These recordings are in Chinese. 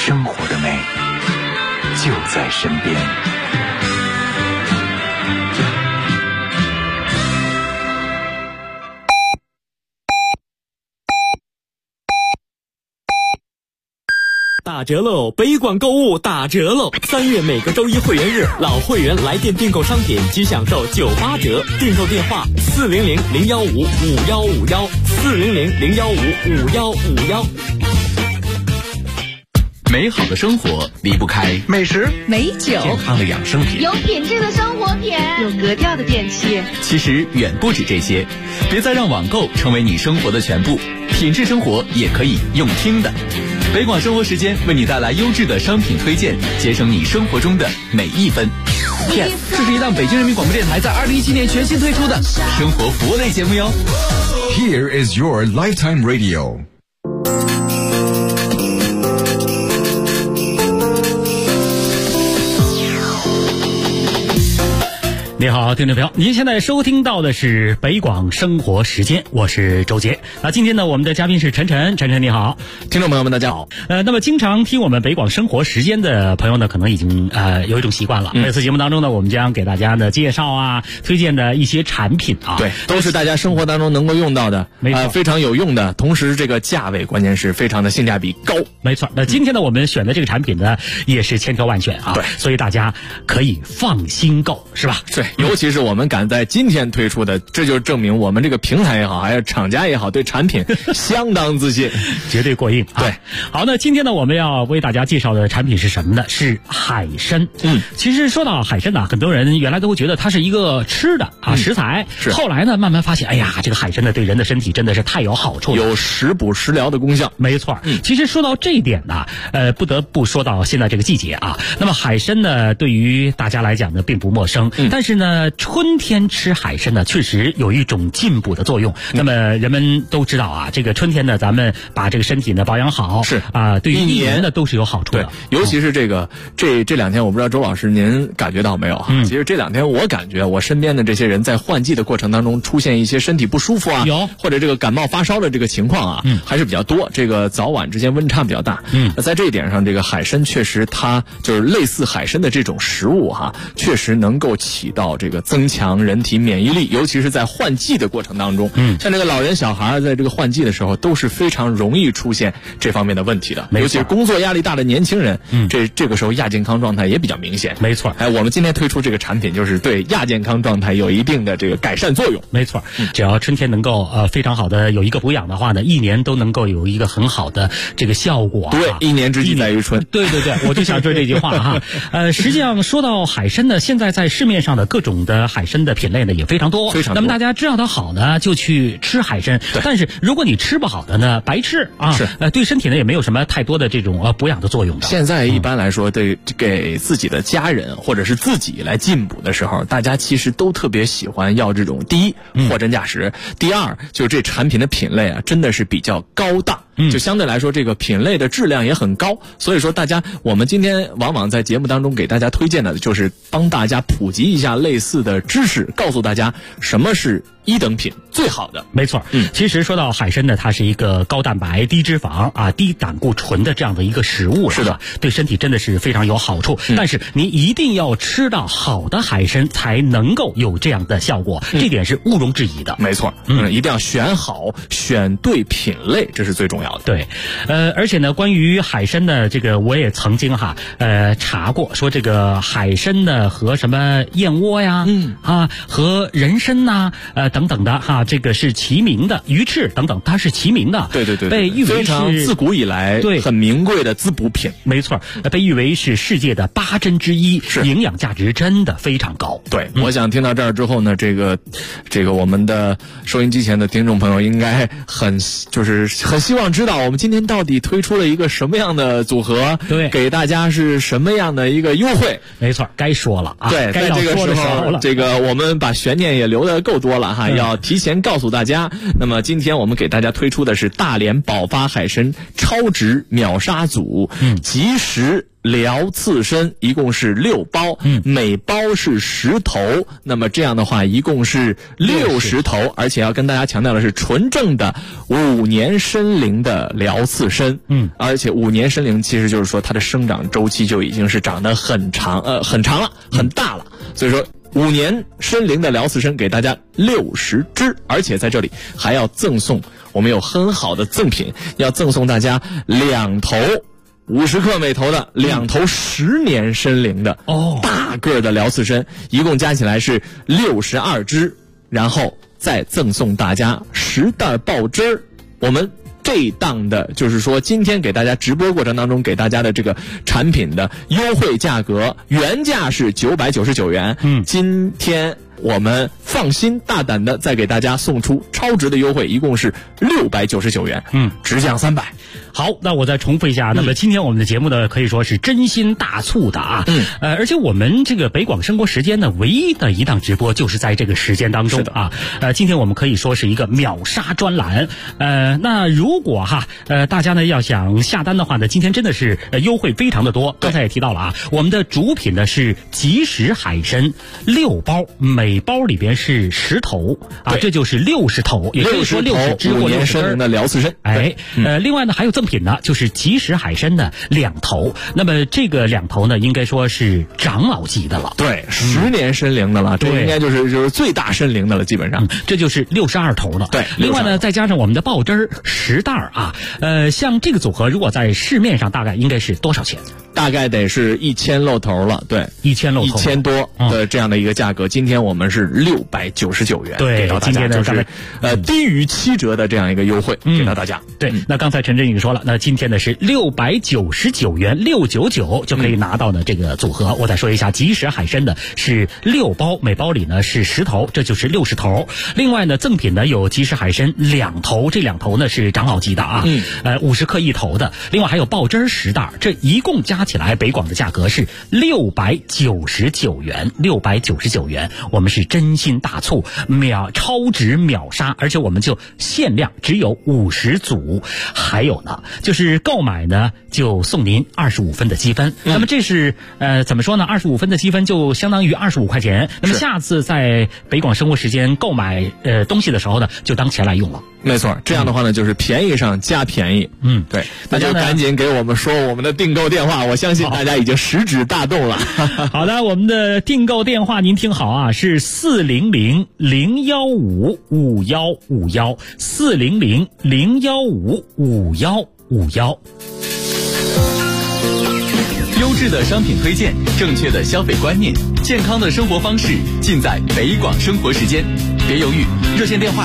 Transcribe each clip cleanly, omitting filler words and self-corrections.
生活的美就在身边。 打折喽！北广购物打折喽！3月每个周一会员日，老会员来电订购商品即享受98折。订购电话400-015-5151，400-015-5151。 美好的生活离不开美食、 美酒、 健康的养生品， 有品质的生活品， 有格调的电器。 其实远不止这些，别再让网购成为你生活的全部，品质生活也可以用听的。北广生活时间为你带来优质的商品推荐，节省你生活中的每一分。 这是一档北京人民广播电台在2017年全新推出的生活服务类节目哟。 Here is your lifetime radio。 你好，听众朋友，您现在收听到的是北广生活时间，我是周杰。那今天呢，我们的嘉宾是晨晨，晨晨你好。 听众朋友们大家好。 那么经常听我们北广生活时间的朋友呢，可能已经有一种习惯了。每次节目当中呢，我们将给大家呢介绍啊，推荐的一些产品啊， 对，都是大家生活当中能够用到的，非常有用的，同时这个价位关键是非常的性价比高。 没错。那今天呢，我们选的这个产品呢，也是千挑万选啊， 对， 所以大家可以放心购，是吧？ 对。尤其是我们赶在今天推出的，这就证明我们这个平台也好，还有厂家也好，对产品相当自信， 绝对过硬。 对， 好，那今天呢，我们要为大家介绍的产品是什么呢？是海参。其实说到海参呢，很多人原来都会觉得它是一个吃的食材，后来呢，慢慢发现，哎呀，这个海参呢，对人的身体真的是太有好处了， 有食补食疗的功效。 没错。其实说到这一点呢，不得不说到现在这个季节啊，那么海参呢，对于大家来讲呢，并不陌生。但是呢，春天吃海参呢，确实有一种进补的作用。那么人们都知道啊，这个春天呢，咱们把这个身体呢保养好， 是啊，对于一年呢都是有好处的。 对，尤其是这两天，我不知道周老师您感觉到没有？其实这两天我感觉我身边的这些人在换季的过程当中出现一些身体不舒服啊，或者这个感冒发烧的这个情况啊，还是比较多。这个早晚之间温差比较大。那在这一点上，这个海参确实它就是类似海参的这种食物确实能够起到这个增强人体免疫力，尤其是在换季的过程当中。像这个老人小孩在这个换季的时候都是非常容易出现这方面的问题的，尤其是工作压力大的年轻人，这个时候亚健康状态也比较明显。 没错。 我们今天推出这个产品就是对亚健康状态有一定的这个改善作用。 没错。只要春天能够非常好的有一个补养的话呢，一年都能够有一个很好的这个效果。 对，一年之计在于春。 对，我就想说这句话实际上说到海参呢，现在在市面上的各种的海参的品类呢也非常多。那么大家知道它好呢，就去吃海参。但是如果你吃不好的呢，白吃啊，对身体呢也没有什么太多的这种补养的作用的。 现在一般来说，对给自己的家人或者是自己来进补的时候，大家其实都特别喜欢要这种，第一货真价实，第二就是这产品的品类啊真的是比较高档。就相对来说这个品类的质量也很高，所以说我们今天往往在节目当中给大家推荐的就是帮大家普及一下类似的知识，告诉大家什么是一等品最好的。 没错。其实说到海参呢，它是一个高蛋白、低脂肪低胆固醇的这样的一个食物。 是的， 对身体真的是非常有好处。但是你一定要吃到好的海参才能够有这样的效果，这点是毋庸置疑的。 没错。一定要选好，选对品类，这是最重要的。 对。而且呢，关于海参的这个我也曾经查过，说这个海参呢和什么燕窝呀和人参呐等等的这个是齐名的，鱼翅等等它是齐名的。 对， 被誉为非常自古以来很名贵的滋补品。 没错，被誉为是世界的8珍之一，营养价值真的非常高。 对，我想听到这儿之后呢，这个我们的收音机前的听众朋友应该很希望知道我们今天到底推出了一个什么样的组合， 对， 给大家是什么样的一个优惠。 没错，该说了对， 该要说的时候了。 这个我们把悬念也留得够多了哈，要提前告诉大家。那么今天我们给大家推出的是大连宝发海参超值秒杀组，即时疗刺身，一共是6包，每包是10头，那么这样的话一共是60头，而且要跟大家强调的是纯正的5年参龄的疗刺参，而且5年参龄其实就是说它的生长周期就已经是长得很长了，很大了，所以说5年参龄的疗刺参给大家60只，而且在这里还要赠送，我们有很好的赠品，要赠送大家2头50克每头的2头10年参龄的大个的疗刺参，一共加起来是62只，然后再赠送大家10袋爆汁儿。我们这档的就是说今天给大家直播过程当中给大家的这个产品的优惠价格，原价是999元，今天我们放心大胆的再给大家送出超值的优惠，一共是699元，直降300。 好，那我再重复一下，那么今天我们的节目呢可以说是真心大促的啊，而且我们这个北广生活时间呢唯一的一档直播就是在这个时间当中啊，今天我们可以说是一个秒杀专栏，那如果大家呢要想下单的话呢，今天真的是优惠非常的多，刚才也提到了啊，我们的主品呢是即食海参6包，每包里边是10头啊，这就是60头，也可以说60只或60根的疗刺参。 另外呢还有赠品呢，就是即食海参的2头，那么这个2头呢应该说是长老级的了， 对，10年参龄的了，这应该就是最大参龄的了，基本上， 这就是62头了。 对， 另外呢再加上我们的爆汁10袋啊，像这个组合如果在市面上大概应该是多少钱？ 大概得是1000露头了，对 ，1000露头 ，1000多的这样的一个价格。今天我们是699元， 对， 给到大家就是低于7折的这样一个优惠，给到大家。 对，那刚才陈真已经说了，那今天呢是699元，699就可以拿到呢这个组合。我再说一下，即食海参的是6包，每包里呢是10头，这就是60头。另外呢赠品呢有即食海参2头，这2头呢是长老级的啊，50克1头的。另外还有爆汁10袋，这一共加起来北广的价格是699元，699元，我们是真心大促，超值秒杀，而且我们就限量只有50组，还有呢就是购买呢就送您25分的积分，那么这是怎么说呢，25分的积分就相当于25块钱，那么下次在北广生活时间购买东西的时候呢就当钱来用了。 没错，这样的话呢就是便宜上加便宜。对，那就赶紧给我们说我们的订购电话，我相信大家已经食指大动了。 好的，我们的订购电话您听好啊，是400-015-5151，400-015-5151。 优质的商品推荐，正确的消费观念，健康的生活方式，尽在北广生活时间。别犹豫，热线电话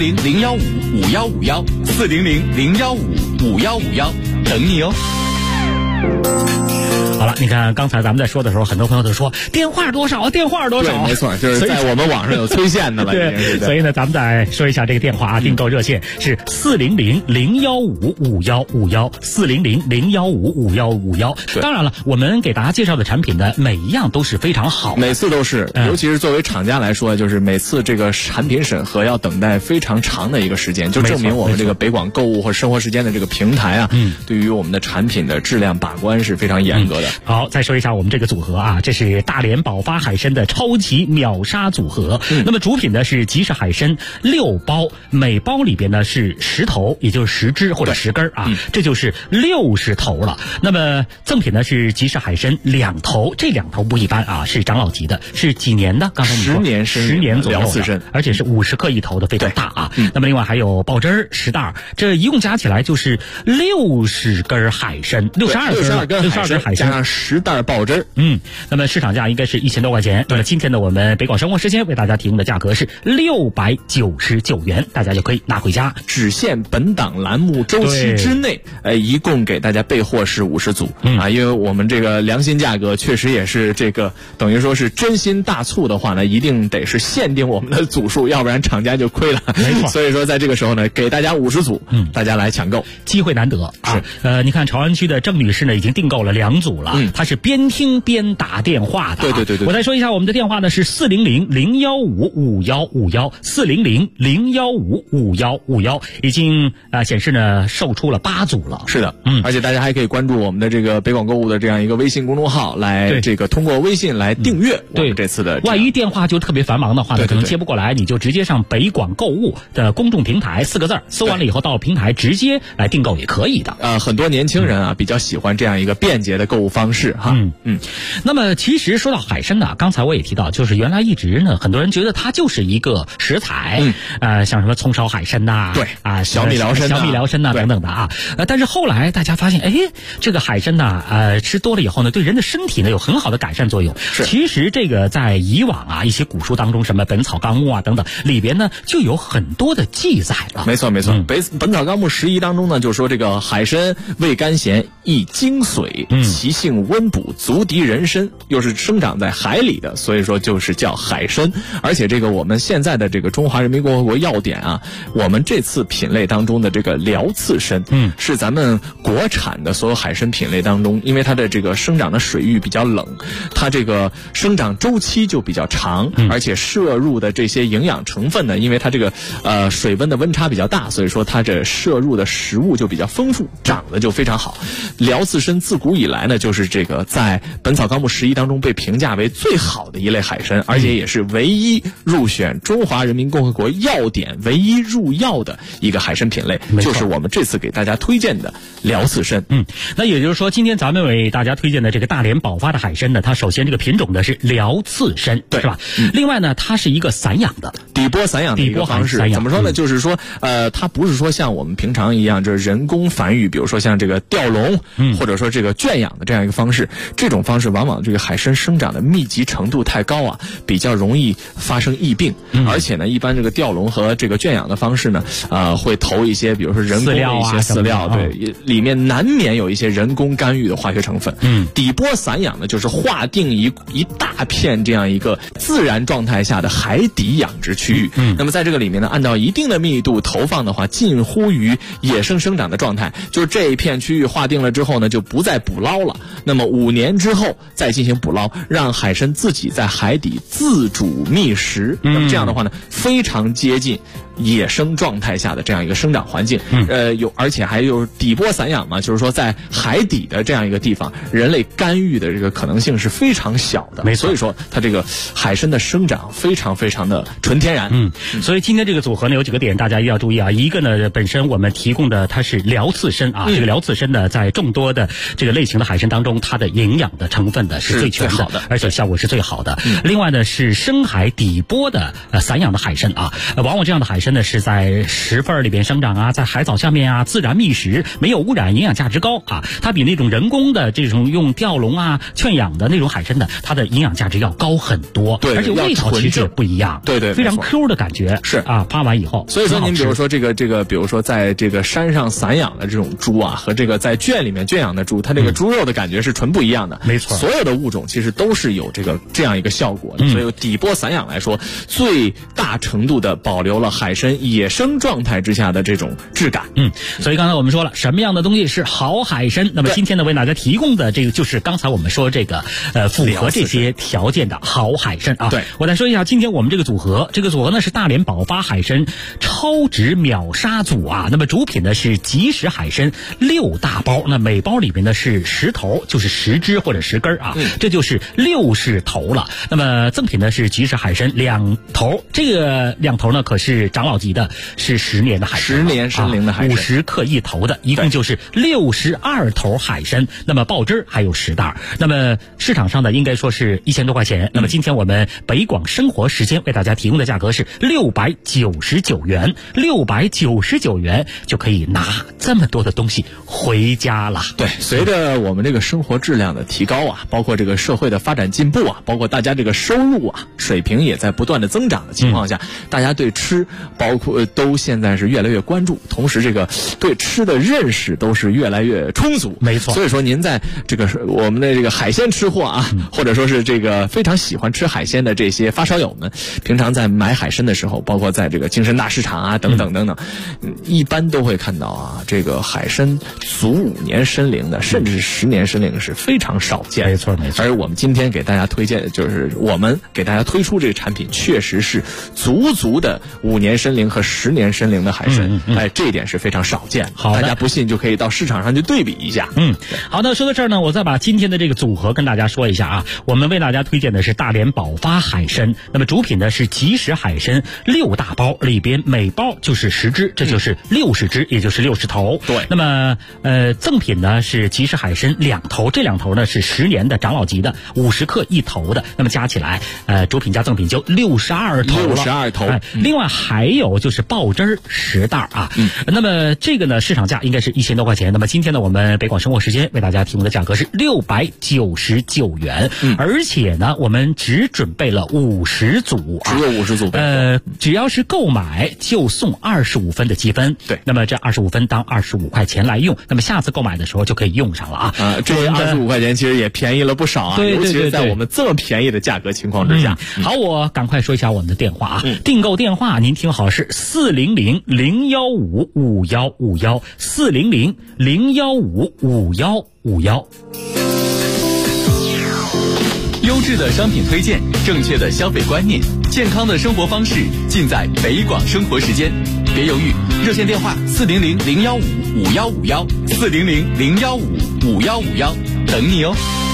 400-015-5151，400-015-5151，等你哦。 好了，你看刚才咱们在说的时候，很多朋友都说电话多少，电话多少， 对，没错，就是在我们网上有催现的了。 对，所以呢，咱们再说一下这个电话啊，订购热线是400-015-5151，400-015-5151。当然了，我们给大家介绍的产品呢，每一样都是非常好的， 每次都是，尤其是作为厂家来说，就是每次这个产品审核要等待非常长的一个时间，就证明我们这个北广购物或生活时间的这个平台啊，对于我们的产品的质量把关是非常严格的。 好，再说一下我们这个组合啊，这是大连宝发海参的超级秒杀组合。那么主品呢是即食海参6包，每包里边呢是10头，也就是10只或者10根啊，这就是60头了。那么赠品呢是即食海参2头，这2头不一般啊，是长老级的，是几年的？刚才你说10年左右的，而且是50克1头的，非常大啊。那么另外还有爆汁10袋，这一共加起来就是60根海参，62根海参。 加上10袋爆汁， 那么市场价应该是1000多块钱。那么今天呢，我们北广生活时间为大家提供的价格是699元，大家就可以拿回家。 只限本档栏目周期之内，一共给大家备货是50组啊，因为我们这个良心价格确实也是这个等于说是真心大促的话呢，一定得是限定我们的组数，要不然厂家就亏了。 没错， 所以说在这个时候呢，给大家50组，大家来抢购， 机会难得啊。你看朝安区的郑女士呢已经订购了2组了。 了，它是边听边打电话的。 对。 我再说一下我们的电话呢是400-015-5151，400-015-5151，已经显示呢售出了8组了。 是的，而且大家还可以关注我们的这个北广购物的这样一个微信公众号，来这个通过微信来订阅我们这次的。 万一电话就特别繁忙的话呢，可能接不过来，你就直接上北广购物的公众平台4个字，搜完了以后到平台直接来订购也可以的。 很多年轻人啊比较喜欢这样一个便捷的购物方式哈。 那么其实说到海参呢，刚才我也提到，就是原来一直呢很多人觉得它就是一个食材，像什么葱烧海参呐， 对啊，小米辽参呐等等的啊。但是后来大家发现，这个海参呐，吃多了以后呢，对人的身体呢有很好的改善作用。其实这个在以往啊一些古书当中，什么《本草纲目》啊等等里边呢就有很多的记载了。 没错。本草纲目11当中呢就说这个海参味甘咸，益精髓，其性温补，足敌人参，又是生长在海里的，所以说就是叫海参。而且这个我们现在的这个中华人民共和国药典啊，我们这次品类当中的这个辽刺参，是咱们国产的所有海参品类当中，因为它的这个生长的水域比较冷，它这个生长周期就比较长，而且摄入的这些营养成分呢，因为它这个水温的温差比较大，所以说它这摄入的食物就比较丰富，长得就非常好。辽刺参自古以来呢，就是这个在本草纲目11当中被评价为最好的一类海参，而且也是唯一入选中华人民共和国药典唯一入药的一个海参品类，就是我们这次给大家推荐的辽刺参。 那也就是说，今天咱们为大家推荐的这个大连宝发的海参呢，它首先这个品种的是辽刺参，是吧？另外呢，它是一个散养的底波散养的一个方式。怎么说呢？就是说，它不是说像我们平常一样，就是人工繁育，比如说像这个吊笼，或者说这个圈养的这样一个方式。这种方式往往这个海参生长的密集程度太高啊，比较容易发生疫病。而且呢，一般这个吊笼和这个圈养的方式呢，会投一些，比如说人工的一些饲料，对，里面难免有一些人工干预的化学成分。底波散养呢，就是划定一大片这样一个自然状态下的海底养殖区域。那么在这个里面呢，按照一定的密度投放的话，近乎于野生生长的状态。就是这一片区域划定了之后呢，就不再捕捞了。那么5年之后再进行捕捞，让海参自己在海底自主觅食。那么这样的话呢，非常接近野生状态下的这样一个生长环境。而且还有底波散养嘛，就是说在海底的这样一个地方，人类干预的这个可能性是非常小的。所以说它这个海参的生长非常非常的纯天然。 所以今天这个组合呢有几个点大家一定要注意啊。一个呢，本身我们提供的它是辽刺参啊，这个辽刺参呢在众多的这个类型的海参当中，它的营养的成分的是最全的，而且效果是最好的。另外呢是深海底波的散养的海参啊，往往这样的海参呢是在石缝里边生长啊，在海藻下面啊自然觅食，没有污染，营养价值高啊。它比那种人工的这种用吊笼啊圈养的那种海参呢，它的营养价值要高很多，而且味道其实也不一样，非常 Q 的感觉是啊，扒完以后。 所以说您比如说这个比如说在这个山上散养的这种猪啊，和这个在圈里面圈养的猪，它这个猪肉的感觉是纯不一样的。 没错， 所有的物种其实都是有这样一个效果的。所以底波散养来说，最大程度的保留了海参野生状态之下的这种质感。 所以刚才我们说了什么样的东西是好海参，那么今天呢为大家提供的这个就是刚才我们说这个符合这些条件的好海参啊。 对， 我再说一下今天我们这个组合呢是大连宝发海参超值秒杀组啊。那么主品呢是即食海参6大包，那每包里面呢是10头，就是10只或者10根啊，这就是60头了。那么赠品呢是即食海参2头，这个2头呢可是长老级的，是10年的海参，10 年参龄的海参 ，50克1头的，一共就是62头海参。那么爆汁还有10袋，那么市场上呢应该说是1000多块钱。那么今天我们北广生活时间为大家提供的价格是699元，699元就可以拿这么多的东西回家了。 对，随着我们这个生活质量的提高啊，包括这个社会的发展进步啊，包括大家这个收入啊水平也在不断的增长的情况下，大家对吃包括都现在是越来越关注，同时这个对吃的认识都是越来越充足。 没错。 所以说您在这个我们的这个海鲜吃货啊，或者说是这个非常喜欢吃海鲜的这些发烧友们，平常在买海参的时候，包括在这个京深大市场啊等等等等，一般都会看到啊，这个海参足5年参龄的，甚至是10年参龄是非常少见。 没错没错。 而我们今天给大家推荐，就是我们给大家推出这个产品，确实是足的5年参龄和10年参龄的海参，这一点是非常少见的。 好的， 大家不信就可以到市场上去对比一下。 好的，说到这儿呢，我再把今天的这个组合跟大家说一下啊。我们为大家推荐的是大连宝发海参，那么主品呢是即食海参6大包，里边每包就是10只，这就是60只，也就是60头。 对。 那么赠品呢是即食海参2头，这2头呢是10年的长老级的，50克1头的，那么加起来主品加赠品就62头了。 62头。 另外还有就是爆汁10袋啊。那么这个呢市场价应该是1000多块钱，那么今天呢我们北广生活时间为大家提供的价格是699元，而且呢我们只准备了50组啊， 只有50组。 只要是购买就送25分的积分。 对， 那么这25分当25块钱来用，那么下次购买的时候就可以用上了啊。 这25块钱其实也便宜了不少啊， 对， 尤其是在我们这么便宜的价格情况之下。 好，我赶快说一下我们的电话啊，订购电话您听好是400-015-5151，400-015-5151。 优质的商品推荐，正确的消费观念，健康的生活方式，尽在北广生活时间。别犹豫，热线电话400-015-5151，400-015-5151，等你哦。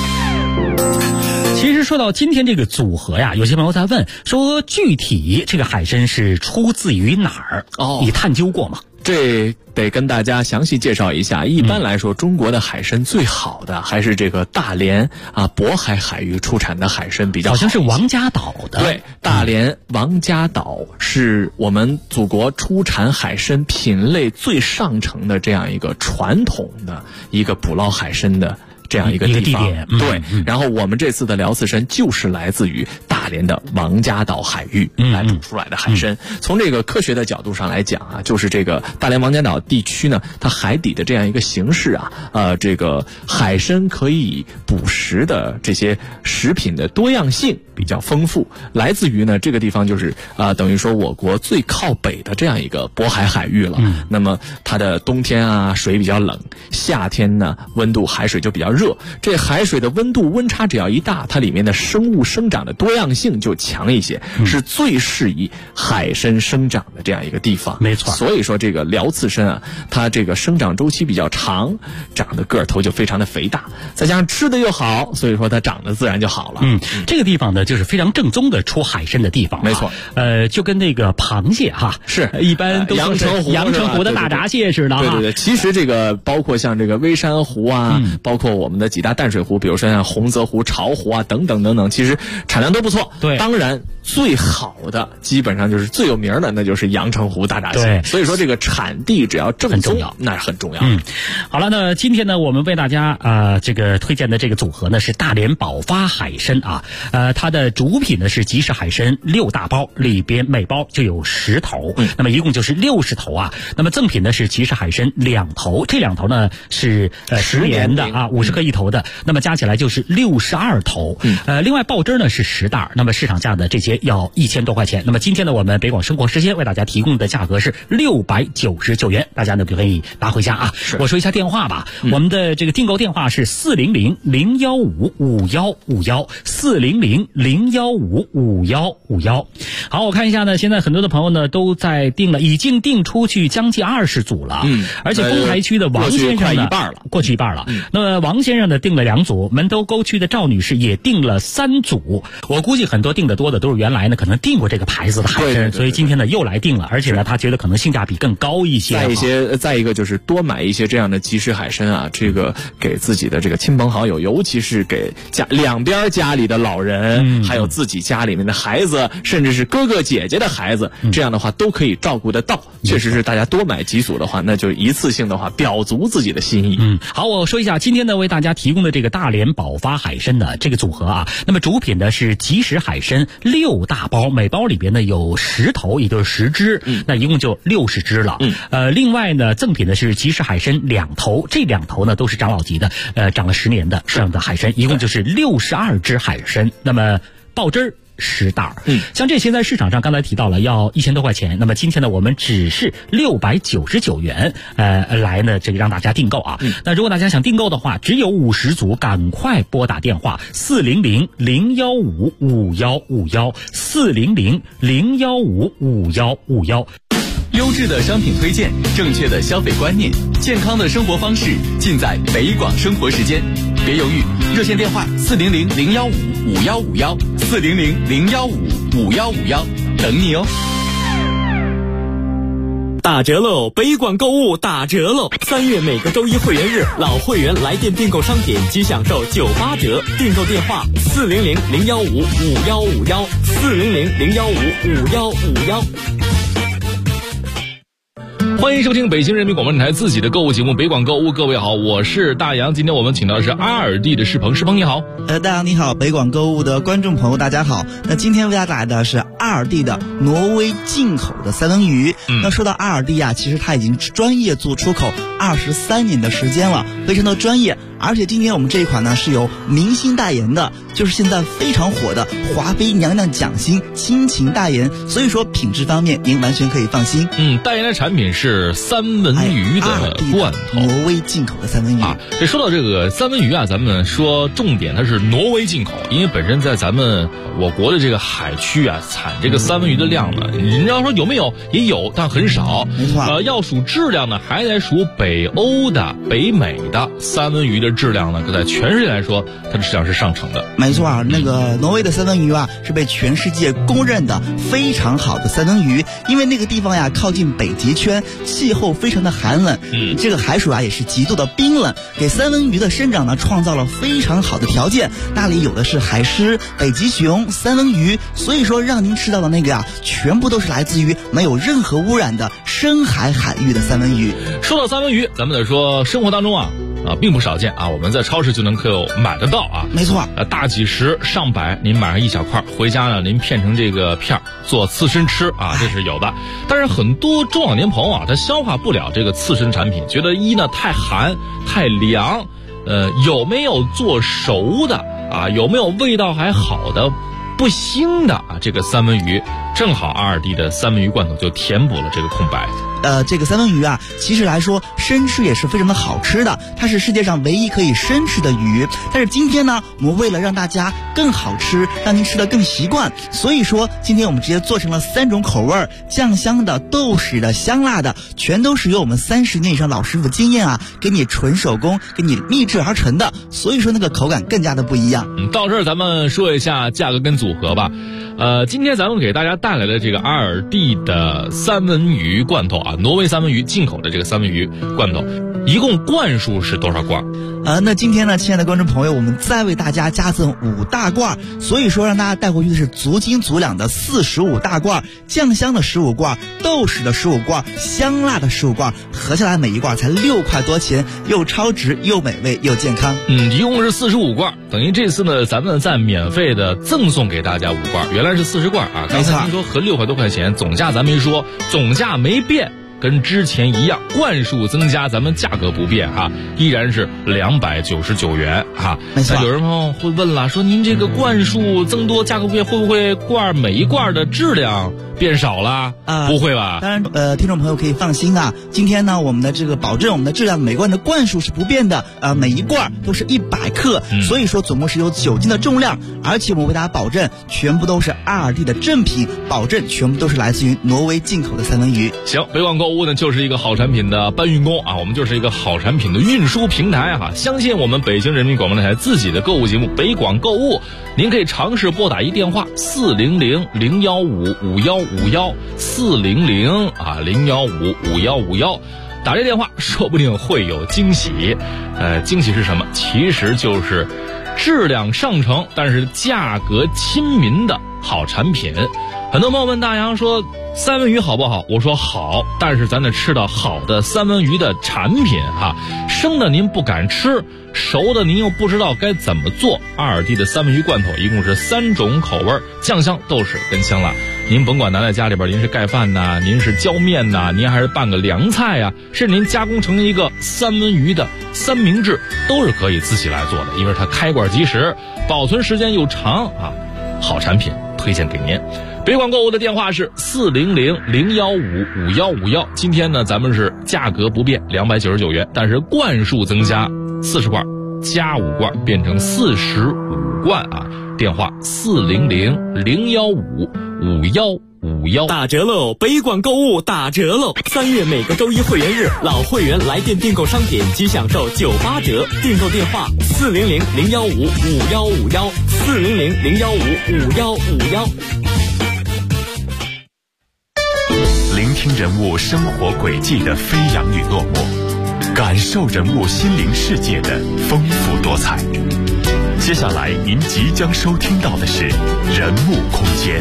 其实说到今天这个组合呀，有些朋友在问说，具体这个海参是出自于哪儿？你探究过吗？ 这得跟大家详细介绍一下。一般来说，中国的海参最好的还是这个大连渤海海域出产的海参比较好。 好像是王家岛的。 对，大连王家岛是我们祖国出产海参品类最上乘的这样一个传统的一个捕捞海参的这样一个地方。对，然后我们这次的辽刺参就是来自于大连的王家岛海域来捕出来的海参。从这个科学的角度上来讲啊，就是这个大连王家岛地区呢，它海底的这样一个形式啊，这个海参可以捕食的这些食品的多样性比较丰富，来自于呢这个地方就是等于说我国最靠北的这样一个渤海海域了。那么它的冬天啊水比较冷，夏天呢温度海水就比较热。这海水的温度温差只要一大，它里面的生物生长的多样性就强一些，是最适宜海参生长的这样一个地方。 没错。所以说这个辽刺参啊，它这个生长周期比较长，长的个头就非常的肥大，再加上吃的又好，所以说它长得自然就好了。 这个地方呢就是非常正宗的出海参的地方。 没错。 就跟那个螃蟹哈， 是一般都阳澄湖的大闸蟹似的哈。 对，其实这个包括像这个微山湖啊，包括我们的几大淡水湖，比如说像洪泽湖、巢湖啊等等等等，其实产量都不错。 对， 当然最好的基本上就是最有名的，那就是阳澄湖大闸蟹。所以说这个产地只要正宗，那很重要。 好了，那今天呢，我们为大家这个推荐的这个组合呢是大连宝发海参啊，它的主品呢是即食海参6大包，里边每包就有10头，那么一共就是60头啊。那么赠品呢是即食海参2头，这2头呢是10年的50克1头的，那么加起来就是62头。另外爆汁呢是10袋，那么市场价的这些要1000多块钱。那么今天呢，我们北广生活时间为大家提供的价格是699元，大家呢可以拿回家啊。我说一下电话吧，我们的这个订购电话是400-015-5151，400-015-5151。好，我看一下呢，现在很多的朋友呢都在订了，已经订出去将近20组了。而且丰台区的王先生呢过去一半了。那么王先生呢订了2组，门头沟区的赵女士也订了3组。我估计很多订的多的都是原来呢可能订过这个牌子的海参，所以今天呢又来订了，而且呢他觉得可能性价比更高一些。 再一个就是多买一些这样的即食海参啊，这个给自己的这个亲朋好友，尤其是给两边家里的老人，还有自己家里面的孩子，甚至是哥哥姐姐的孩子，这样的话都可以照顾得到。确实是大家多买几组的话，那就一次性的话表足自己的心意。 好，我说一下今天呢为大家提供的这个大连宝发海参的这个组合啊，那么主品呢是即食海参6 6大包，每包里边呢有10头，也就是10只，那一共就60只了。另外呢，赠品的是即食海参2头，这2头呢都是长老级的，长了10年的这样的海参，一共就是62只海参。那么爆汁儿10袋，像这些在市场上刚才提到了要1000多块钱，那么今天呢我们只是699元，来呢这个让大家订购啊。那如果大家想订购的话，只有50组，赶快拨打电话400-015-5151，400-015-5151。 优质的商品推荐，正确的消费观念，健康的生活方式，尽在北广生活时间。别犹豫，热线电话400-015-5151，400-015-5151，等你哦。 打折喽！北广购物打折喽！3月每个周一会员日，老会员来电订购商品即享受98折。订购电话400-015-5151，400-015-5151。 欢迎收听北京人民广播电台自己的购物节目《北广购物》，各位好，我是大杨。今天我们请到的是阿尔蒂的世鹏，世鹏你好。 大杨你好，北广购物的观众朋友大家好。那今天为大家带来的是阿尔蒂的挪威进口的三文鱼。那说到阿尔蒂啊，其实他已经专业做出口23年的时间了，非常的专业。而且今天我们这一款呢是由明星代言的，就是现在非常火的华妃娘娘奖星亲情代言，所以说品质方面您完全可以放心。 代言的产品是三文鱼的罐头， 挪威进口的三文鱼啊。 这说到这个三文鱼啊，咱们说重点它是挪威进口，因为本身在咱们我国的这个海区啊，产这个三文鱼的量呢，你要说有没有也有，但很少。 没错。 要数质量呢，还得数北欧的、北美的三文鱼的质量呢，在全世界来说，它的质量是上乘的。 没错啊，那个挪威的三文鱼啊，是被全世界公认的非常好的三文鱼，因为那个地方呀靠近北极圈，气候非常的寒冷，这个海水啊也是极度的冰冷，给三文鱼的生长呢创造了非常好的条件。那里有的是海狮、北极熊、三文鱼，所以说让您吃到的那个呀，全部都是来自于没有任何污染的深海海域的三文鱼。 说到三文鱼，咱们得说生活当中啊并不少见啊，我们在超市就能够买得到啊。 没错， 大几十上百，您买上一小块回家呢，您片成这个片做刺身吃啊，这是有的。但是很多中老年朋友啊，他消化不了这个刺身产品，觉得一呢太寒太凉，有没有做熟的啊？有没有味道还好的不腥的啊？这个三文鱼正好阿尔蒂的三文鱼罐头就填补了这个空白。 这个三文鱼啊，其实来说生吃也是非常的好吃的，它是世界上唯一可以生吃的鱼。但是今天呢，我们为了让大家更好吃，让您吃得更习惯，所以说今天我们直接做成了3种口味，酱香的、豆豉的、香辣的，全都是由我们30年以上老师傅经验啊，给你纯手工，给你秘制而成的，所以说那个口感更加的不一样。 到这儿咱们说一下价格跟组合吧。今天咱们给大家带来的这个阿尔蒂的三文鱼罐头啊，挪威三文鱼进口的这个三文鱼罐头，一共罐数是多少罐？ 那今天呢，亲爱的观众朋友，我们再为大家加赠5大罐，所以说让大家带回去的是足斤足两的45大罐，酱香的15罐，豆豉的15罐，香辣的15罐，合下来每一罐才6块多钱，又超值又美味又健康。 一共是45罐，等于这次呢，咱们再免费的赠送给大家5罐，原来是40罐啊。刚才您说合6块多块钱，总价咱没说，总价没变。跟之前一样，罐数增加，咱们价格不变哈，依然是299元哈。 没错。 有人朋友会问了，说您这个罐数增多，价格不变，会不会每一罐的质量变少了？不会吧？ 当然，听众朋友可以放心啊。今天呢，我们的这个保证我们的质量，每罐的罐数是不变的，每一罐都是100克，所以说总共是有9斤的重量，而且我们为大家保证，全部都是阿尔蒂的正品，保证全部都是来自于挪威进口的三文鱼。 行，北广购物呢就是一个好产品的搬运工啊，我们就是一个好产品的运输平台哈。相信我们北京人民广播电台自己的购物节目北广购物，您可以尝试拨打一电话400-015-5151，400-015-5151。 打这电话说不定会有惊喜。惊喜是什么？其实就是质量上乘，但是价格亲民的好产品。很多朋友问大洋说三文鱼好不好？我说好，但是咱得吃到好的三文鱼的产品哈。生的您不敢吃，熟的您又不知道该怎么做。阿尔蒂的三文鱼罐头一共是3种口味，酱香、豆豉跟香辣。您甭管拿在家里边，您是盖饭呐，您是浇面呐，您还是拌个凉菜呀，甚至您加工成一个三文鱼的三明治，都是可以自己来做的，因为它开罐即食，保存时间又长啊。好产品推荐给您。北广购物的电话是400-015-5151。今天呢，咱们是价格不变299元，但是罐数增加40罐，加5罐变成45罐啊。电话400-015-5151。 打折喽！北广购物打折喽！3月每个周一会员日，老会员来电订购商品即享受98折。订购电话400-015-5151，400-015-5151。 聆听人物生活轨迹的飞扬与落寞，感受人物心灵世界的丰富多彩。接下来您即将收听到的是人物空间。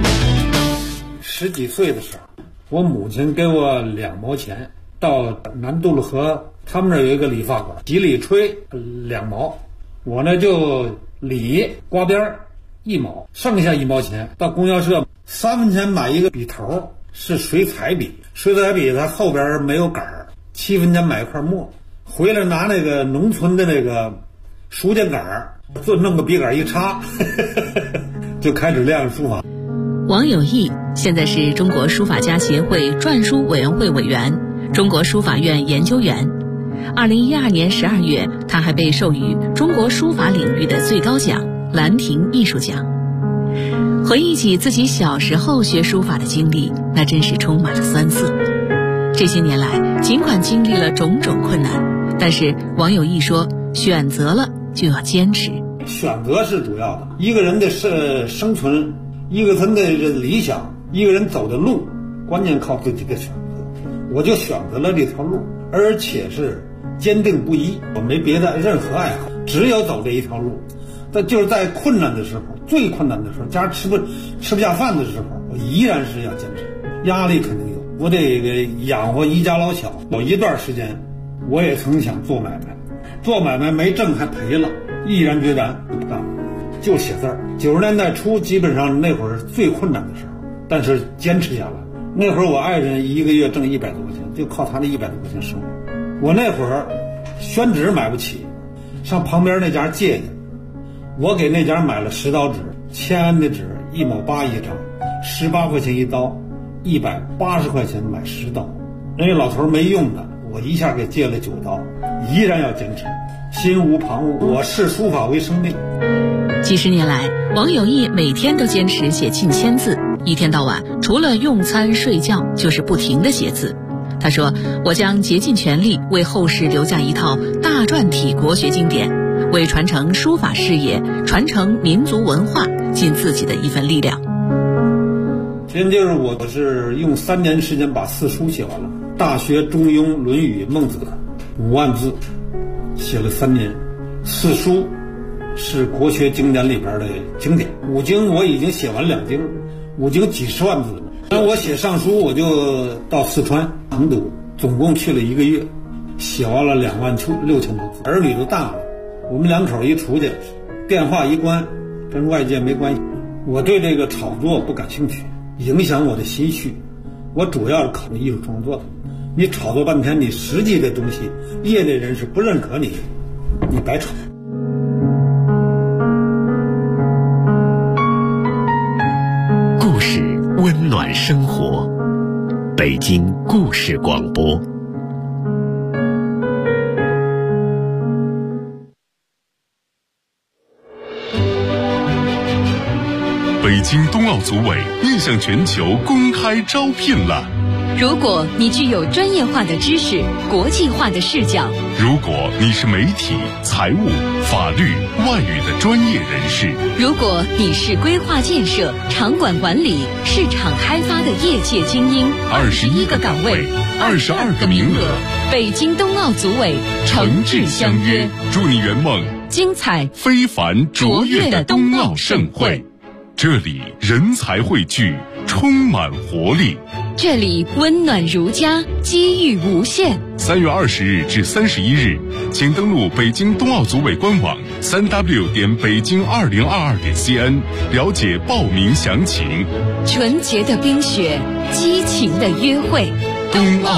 10几岁的时候，我母亲给我2毛钱，到南渡路河他们那儿有一个理发馆，洗理吹2毛，我呢就理刮边1毛，剩下1毛钱到供销社3分钱买一个笔头，是水彩笔，水彩笔它后边没有杆，7分钱买一块墨，回来拿那个农村的那个书架杆，就弄个笔杆一插就开始练书法。 王有义现在是中国书法家协会篆书委员会委员、中国书法院研究员。2012年12月，他还被授予中国书法领域的最高奖兰亭艺术奖。回忆起自己小时候学书法的经历，那真是充满了酸涩。这些年来，尽管经历了种种困难，但是王有义说，选择了就要坚持。 选择是主要的，一个人的生存，一个人的理想，一个人走的路，关键靠自己的选择。我就选择了这条路，而且是坚定不移，我没别的任何爱好，只有走这一条路。但就是在困难的时候，最困难的时候，家吃不下饭的时候，我依然是要坚持。压力肯定有，我得养活一家老小。有一段时间，我也曾想做买卖，做买卖没挣还赔了，毅然决然不干，就写字儿。90年代初，基本上那会儿最困难的时候，但是坚持下来。那会儿我爱人一个月挣100多块钱，就靠他那100多块钱生活。我那会儿宣纸买不起，上旁边那家借去。我给那家买了10刀纸，签安的纸1毛8一张，18块钱一刀，180块钱买10刀。人家老头没用的，我一下给借了9刀，依然要坚持，心无旁骛。我视书法为生命。 几十年来，王有义每天都坚持写近1000字，一天到晚除了用餐睡觉就是不停地写字。他说，我将竭尽全力为后世留下一套大篆体国学经典，为传承书法事业、传承民族文化尽自己的一份力量。 今就是我是用3年时间把4书写完了，《大学》《中庸》《论语》《孟子》5万字，写了3年。4书是国学经典里边的经典，5经我已经写完2经，5经几十万字了。那我写上书，我就到四川成都，总共去了1个月，写完了26000多字。儿女都大了，我们2口一出去，电话一关，跟外界没关系。我对这个炒作不感兴趣，影响我的心绪。我主要是考虑艺术创作的。你炒作半天，你实际的东西，业内人士不认可你，你白炒。 故事温暖生活，北京故事广播。 北京冬奥组委面向全球公开招聘了。 如果你具有专业化的知识、国际化的视角、 如果你是媒体、财务、法律、外语的专业人士， 如果你是规划建设、场馆管理、市场开发的业界精英，21个岗位，22个名额，北京冬奥组委诚挚相约， 祝你圆梦精彩非凡卓越的冬奥盛会。这里人才汇聚，充满活力。 这里温暖如家，机遇无限。 3月20日至31日，请登录北京冬奥组委官网3w.北京2022.cn 了解报名详情。 纯洁的冰雪，激情的约会， 冬奥